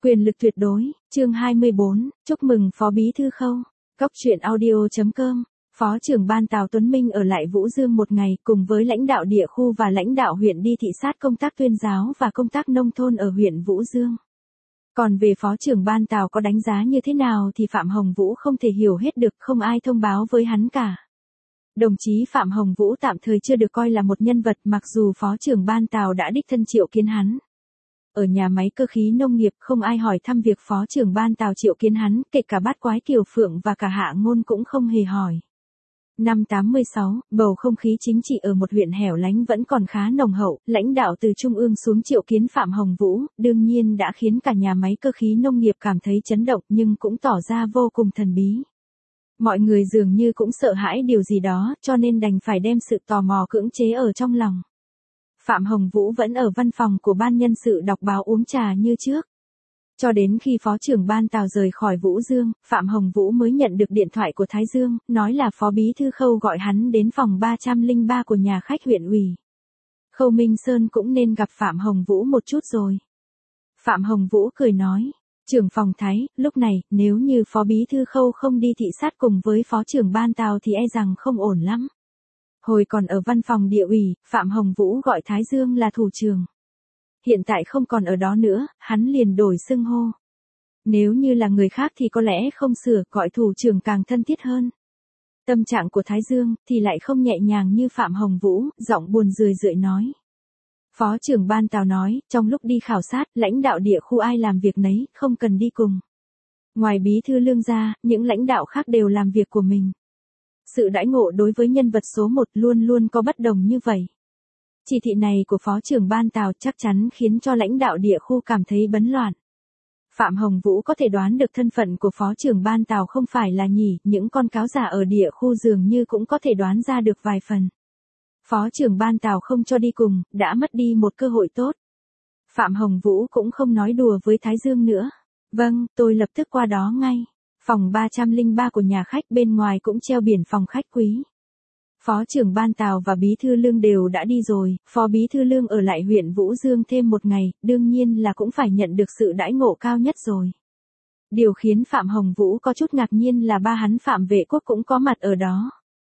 Quyền lực tuyệt đối, chương 24, chúc mừng Phó Bí Thư Khâu. Cóc truyện audio.com. Phó trưởng ban Tào Tuấn Minh ở lại Vũ Dương một ngày cùng với lãnh đạo địa khu và lãnh đạo huyện đi thị sát công tác tuyên giáo và công tác nông thôn ở huyện Vũ Dương. Còn về phó trưởng ban Tào có đánh giá như thế nào thì Phạm Hồng Vũ không thể hiểu hết được, không ai thông báo với hắn cả. Đồng chí Phạm Hồng Vũ tạm thời chưa được coi là một nhân vật, mặc dù phó trưởng ban Tào đã đích thân triệu kiến hắn. Ở nhà máy cơ khí nông nghiệp không ai hỏi thăm việc phó trưởng ban Tào triệu kiến hắn, kể cả Bát Quái Kiều Phượng và cả Hạ Ngôn cũng không hề hỏi. Năm 86, bầu không khí chính trị ở một huyện hẻo lánh vẫn còn khá nồng hậu, lãnh đạo từ trung ương xuống triệu kiến Phạm Hồng Vũ, đương nhiên đã khiến cả nhà máy cơ khí nông nghiệp cảm thấy chấn động nhưng cũng tỏ ra vô cùng thần bí. Mọi người dường như cũng sợ hãi điều gì đó, cho nên đành phải đem sự tò mò cưỡng chế ở trong lòng. Phạm Hồng Vũ vẫn ở văn phòng của ban nhân sự đọc báo uống trà như trước. Cho đến khi phó trưởng ban Tào rời khỏi Vũ Dương, Phạm Hồng Vũ mới nhận được điện thoại của Thái Dương, nói là Phó Bí Thư Khâu gọi hắn đến phòng 303 của nhà khách huyện ủy. Khâu Minh Sơn cũng nên gặp Phạm Hồng Vũ một chút rồi. Phạm Hồng Vũ cười nói, trưởng phòng Thái, lúc này, nếu như Phó Bí Thư Khâu không đi thị sát cùng với phó trưởng ban Tào thì e rằng không ổn lắm. Hồi còn ở văn phòng địa ủy, Phạm Hồng Vũ gọi Thái Dương là thủ trưởng. Hiện tại không còn ở đó nữa, hắn liền đổi xưng hô. Nếu như là người khác thì có lẽ không sửa, gọi thủ trưởng càng thân thiết hơn. Tâm trạng của Thái Dương thì lại không nhẹ nhàng như Phạm Hồng Vũ, giọng buồn rười rượi nói. Phó trưởng ban Tào nói, trong lúc đi khảo sát, lãnh đạo địa khu ai làm việc nấy, không cần đi cùng. Ngoài Bí Thư Lương ra, những lãnh đạo khác đều làm việc của mình. Sự đãi ngộ đối với nhân vật số 1 luôn luôn có bất đồng như vậy. Chỉ thị này của phó trưởng ban Tào chắc chắn khiến cho lãnh đạo địa khu cảm thấy bấn loạn. Phạm Hồng Vũ có thể đoán được thân phận của phó trưởng ban Tào không phải là nhỉ, những con cáo giả ở địa khu dường như cũng có thể đoán ra được vài phần. Phó trưởng ban Tào không cho đi cùng, đã mất đi một cơ hội tốt. Phạm Hồng Vũ cũng không nói đùa với Thái Dương nữa. Vâng, tôi lập tức qua đó ngay. Phòng 303 của nhà khách bên ngoài cũng treo biển phòng khách quý. Phó trưởng ban Tào và Bí Thư Lương đều đã đi rồi, Phó Bí Thư Lương ở lại huyện Vũ Dương thêm một ngày, đương nhiên là cũng phải nhận được sự đãi ngộ cao nhất rồi. Điều khiến Phạm Hồng Vũ có chút ngạc nhiên là ba hắn Phạm Vệ Quốc cũng có mặt ở đó.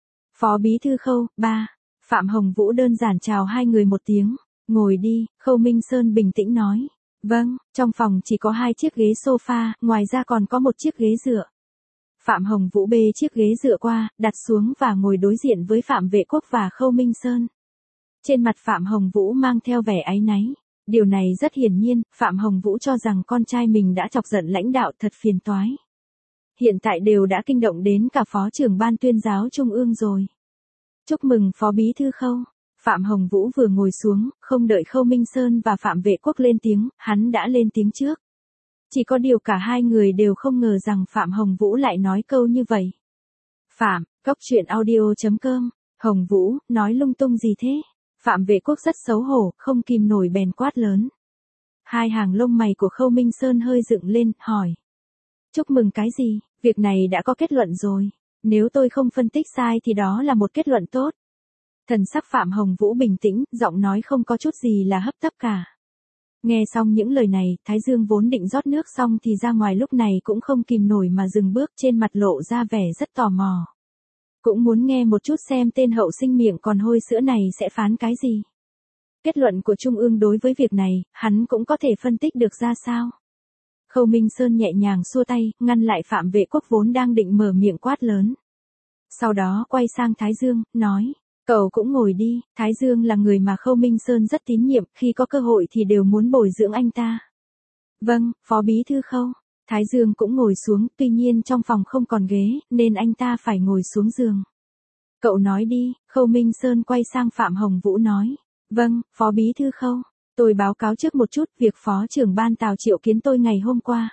Phó Bí Thư Khâu, ba. Phạm Hồng Vũ đơn giản chào hai người một tiếng, ngồi đi, Khâu Minh Sơn bình tĩnh nói. Vâng, trong phòng chỉ có 2 chiếc ghế sofa, ngoài ra còn có một chiếc ghế dựa. Phạm Hồng Vũ bê chiếc ghế dựa qua, đặt xuống và ngồi đối diện với Phạm Vệ Quốc và Khâu Minh Sơn. Trên mặt Phạm Hồng Vũ mang theo vẻ áy náy. Điều này rất hiển nhiên, Phạm Hồng Vũ cho rằng con trai mình đã chọc giận lãnh đạo, thật phiền toái. Hiện tại đều đã kinh động đến cả phó trưởng ban tuyên giáo trung ương rồi. Chúc mừng Phó Bí Thư Khâu. Phạm Hồng Vũ vừa ngồi xuống, không đợi Khâu Minh Sơn và Phạm Vệ Quốc lên tiếng, hắn đã lên tiếng trước. Chỉ có điều cả hai người đều không ngờ rằng Phạm Hồng Vũ lại nói câu như vậy. Phạm, Cóc truyện audio.com, Hồng Vũ, nói lung tung gì thế? Phạm Vệ Quốc rất xấu hổ, không kìm nổi bèn quát lớn. Hai hàng lông mày của Khâu Minh Sơn hơi dựng lên, hỏi. Chúc mừng cái gì, việc này đã có kết luận rồi. Nếu tôi không phân tích sai thì đó là một kết luận tốt. Thần sắc Phạm Hồng Vũ bình tĩnh, giọng nói không có chút gì là hấp tấp cả. Nghe xong những lời này, Thái Dương vốn định rót nước xong thì ra ngoài lúc này cũng không kìm nổi mà dừng bước, trên mặt lộ ra vẻ rất tò mò. Cũng muốn nghe một chút xem tên hậu sinh miệng còn hôi sữa này sẽ phán cái gì. Kết luận của Trung ương đối với việc này, hắn cũng có thể phân tích được ra sao. Khâu Minh Sơn nhẹ nhàng xua tay, ngăn lại Phạm Vệ Quốc vốn đang định mở miệng quát lớn. Sau đó quay sang Thái Dương, nói. Cậu cũng ngồi đi, Thái Dương là người mà Khâu Minh Sơn rất tín nhiệm, khi có cơ hội thì đều muốn bồi dưỡng anh ta. Vâng, Phó Bí Thư Khâu. Thái Dương cũng ngồi xuống, tuy nhiên trong phòng không còn ghế, nên anh ta phải ngồi xuống giường. Cậu nói đi, Khâu Minh Sơn quay sang Phạm Hồng Vũ nói. Vâng, Phó Bí Thư Khâu. Tôi báo cáo trước một chút việc Phó trưởng ban Tào triệu kiến tôi ngày hôm qua.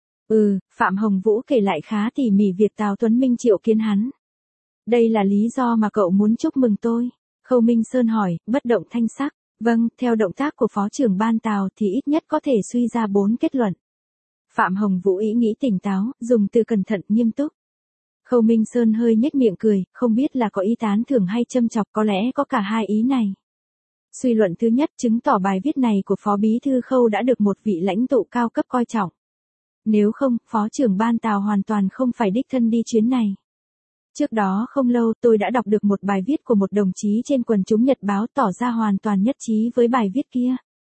Phạm Hồng Vũ kể lại khá tỉ mỉ việc Tào Tuấn Minh triệu kiến hắn. Đây là lý do mà cậu muốn chúc mừng tôi. Khâu Minh Sơn hỏi, bất động thanh sắc. Vâng, theo động tác của phó trưởng ban Tào thì ít nhất có thể suy ra 4 kết luận. Phạm Hồng Vũ ý nghĩ tỉnh táo, dùng từ cẩn thận nghiêm túc. Khâu Minh Sơn hơi nhếch miệng cười, không biết là có ý tán thưởng hay châm chọc, có lẽ có cả hai ý này. Suy luận thứ nhất chứng tỏ bài viết này của Phó Bí Thư Khâu đã được một vị lãnh tụ cao cấp coi trọng. Nếu không, Phó trưởng ban Tào hoàn toàn không phải đích thân đi chuyến này. Trước đó không lâu tôi đã đọc được một bài viết của một đồng chí trên quần chúng Nhật báo tỏ ra hoàn toàn nhất trí với bài viết kia.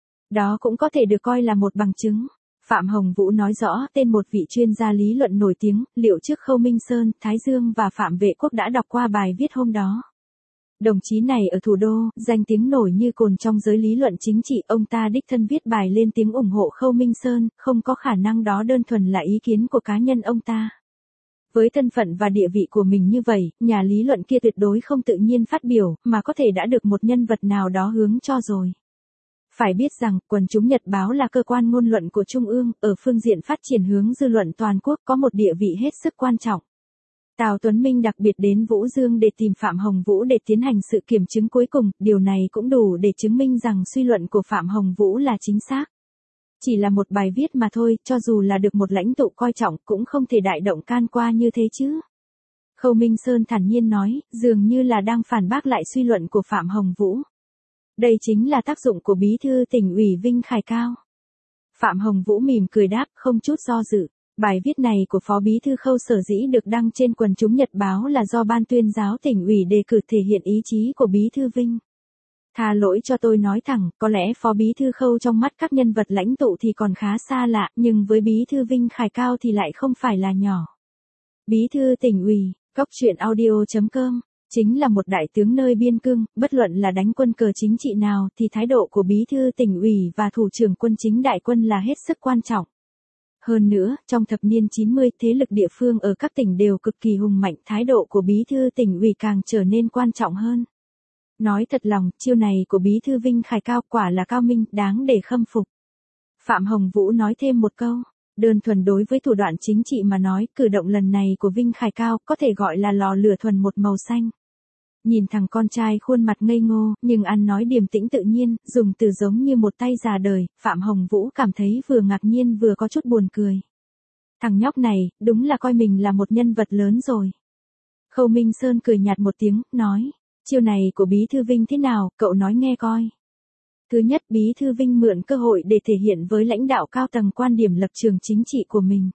Đó cũng có thể được coi là một bằng chứng. Phạm Hồng Vũ nói rõ tên một vị chuyên gia lý luận nổi tiếng, liệu trước Khâu Minh Sơn, Thái Dương và Phạm Vệ Quốc đã đọc qua bài viết hôm đó. Đồng chí này ở thủ đô, danh tiếng nổi như cồn trong giới lý luận chính trị, ông ta đích thân viết bài lên tiếng ủng hộ Khâu Minh Sơn, không có khả năng đó đơn thuần là ý kiến của cá nhân ông ta. Với thân phận và địa vị của mình như vậy, nhà lý luận kia tuyệt đối không tự nhiên phát biểu, mà có thể đã được một nhân vật nào đó hướng cho rồi. Phải biết rằng, quần chúng Nhật báo là cơ quan ngôn luận của Trung ương, ở phương diện phát triển hướng dư luận toàn quốc có một địa vị hết sức quan trọng. Tào Tuấn Minh đặc biệt đến Vũ Dương để tìm Phạm Hồng Vũ để tiến hành sự kiểm chứng cuối cùng, điều này cũng đủ để chứng minh rằng suy luận của Phạm Hồng Vũ là chính xác. Chỉ là một bài viết mà thôi, cho dù là được một lãnh tụ coi trọng cũng không thể đại động can qua như thế chứ. Khâu Minh Sơn thản nhiên nói, dường như là đang phản bác lại suy luận của Phạm Hồng Vũ. Đây chính là tác dụng của bí thư tỉnh ủy Vinh Khải Cao. Phạm Hồng Vũ mỉm cười đáp, không chút do dự. Bài viết này của Phó Bí thư Khâu sở dĩ được đăng trên quần chúng Nhật báo là do Ban tuyên giáo tỉnh ủy đề cử thể hiện ý chí của Bí thư Vinh. Tha lỗi cho tôi nói thẳng, có lẽ Phó Bí thư Khâu trong mắt các nhân vật lãnh tụ thì còn khá xa lạ, nhưng với Bí thư Vinh Khải Cao thì lại không phải là nhỏ. Bí thư tỉnh ủy, Cóc truyện audio.com, chính là một đại tướng nơi biên cương, bất luận là đánh quân cờ chính trị nào thì thái độ của Bí thư tỉnh ủy và thủ trưởng quân chính đại quân là hết sức quan trọng. Hơn nữa, trong thập niên 90, thế lực địa phương ở các tỉnh đều cực kỳ hùng mạnh, thái độ của Bí thư tỉnh ủy càng trở nên quan trọng hơn. Nói thật lòng, chiêu này của Bí thư Vinh Khải Cao quả là cao minh, đáng để khâm phục. Phạm Hồng Vũ nói thêm một câu, đơn thuần đối với thủ đoạn chính trị mà nói, cử động lần này của Vinh Khải Cao có thể gọi là lò lửa thuần một màu xanh. Nhìn thằng con trai khuôn mặt ngây ngô, nhưng ăn nói điềm tĩnh tự nhiên, dùng từ giống như một tay già đời, Phạm Hồng Vũ cảm thấy vừa ngạc nhiên vừa có chút buồn cười. Thằng nhóc này, đúng là coi mình là một nhân vật lớn rồi. Khâu Minh Sơn cười nhạt một tiếng, nói, chiêu này của Bí thư Vinh thế nào, cậu nói nghe coi. Thứ nhất, Bí thư Vinh mượn cơ hội để thể hiện với lãnh đạo cao tầng quan điểm lập trường chính trị của mình.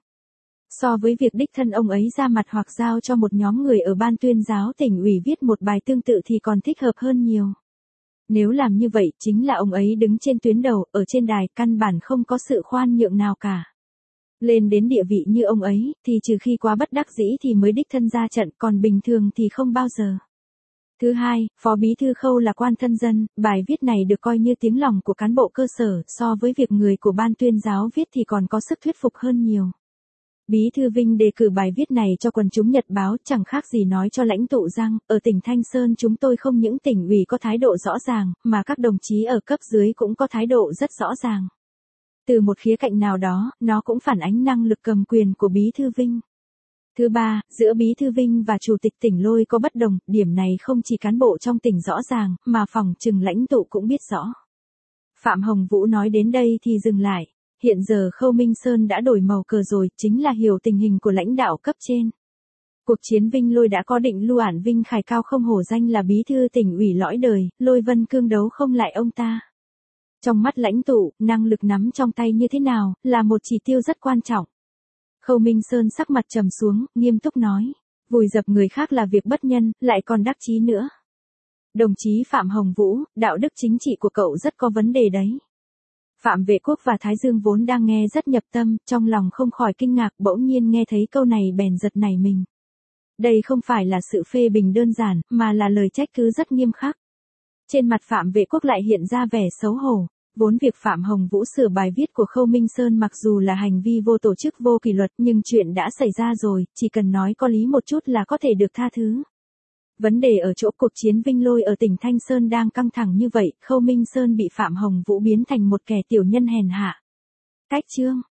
So với việc đích thân ông ấy ra mặt hoặc giao cho một nhóm người ở Ban tuyên giáo tỉnh ủy viết một bài tương tự thì còn thích hợp hơn nhiều. Nếu làm như vậy, chính là ông ấy đứng trên tuyến đầu, ở trên đài, căn bản không có sự khoan nhượng nào cả. Lên đến địa vị như ông ấy, thì trừ khi quá bất đắc dĩ thì mới đích thân ra trận, còn bình thường thì không bao giờ. Thứ hai, Phó Bí thư Khâu là quan thân dân, bài viết này được coi như tiếng lòng của cán bộ cơ sở, so với việc người của Ban tuyên giáo viết thì còn có sức thuyết phục hơn nhiều. Bí thư Vinh đề cử bài viết này cho quần chúng Nhật báo chẳng khác gì nói cho lãnh tụ rằng, ở tỉnh Thanh Sơn chúng tôi không những tỉnh ủy có thái độ rõ ràng, mà các đồng chí ở cấp dưới cũng có thái độ rất rõ ràng. Từ một khía cạnh nào đó, nó cũng phản ánh năng lực cầm quyền của Bí thư Vinh. Thứ ba, giữa Bí thư Vinh và Chủ tịch tỉnh Lôi có bất đồng, điểm này không chỉ cán bộ trong tỉnh rõ ràng, mà phòng trừng lãnh tụ cũng biết rõ. Phạm Hồng Vũ nói đến đây thì dừng lại. Hiện giờ Khâu Minh Sơn đã đổi màu cờ rồi, chính là hiểu tình hình của lãnh đạo cấp trên. Cuộc chiến Vinh Lôi đã có định lưu ản Vinh Khải Cao không hổ danh là bí thư tỉnh ủy lõi đời, Lôi Vân Cương đấu không lại ông ta. Trong mắt lãnh tụ, năng lực nắm trong tay như thế nào, là một chỉ tiêu rất quan trọng. Khâu Minh Sơn sắc mặt trầm xuống, nghiêm túc nói, vùi dập người khác là việc bất nhân, lại còn đắc chí nữa. Đồng chí Phạm Hồng Vũ, đạo đức chính trị của cậu rất có vấn đề đấy. Phạm Vệ Quốc và Thái Dương vốn đang nghe rất nhập tâm, trong lòng không khỏi kinh ngạc, bỗng nhiên nghe thấy câu này bèn giật nảy mình. Đây không phải là sự phê bình đơn giản, mà là lời trách cứ rất nghiêm khắc. Trên mặt Phạm Vệ Quốc lại hiện ra vẻ xấu hổ. Vốn việc Phạm Hồng Vũ sửa bài viết của Khâu Minh Sơn mặc dù là hành vi vô tổ chức vô kỷ luật, nhưng chuyện đã xảy ra rồi, chỉ cần nói có lý một chút là có thể được tha thứ. Vấn đề ở chỗ cuộc chiến Vinh Lôi ở tỉnh Thanh Sơn đang căng thẳng như vậy, Khâu Minh Sơn bị Phạm Hồng Vũ biến thành một kẻ tiểu nhân hèn hạ. Cách chương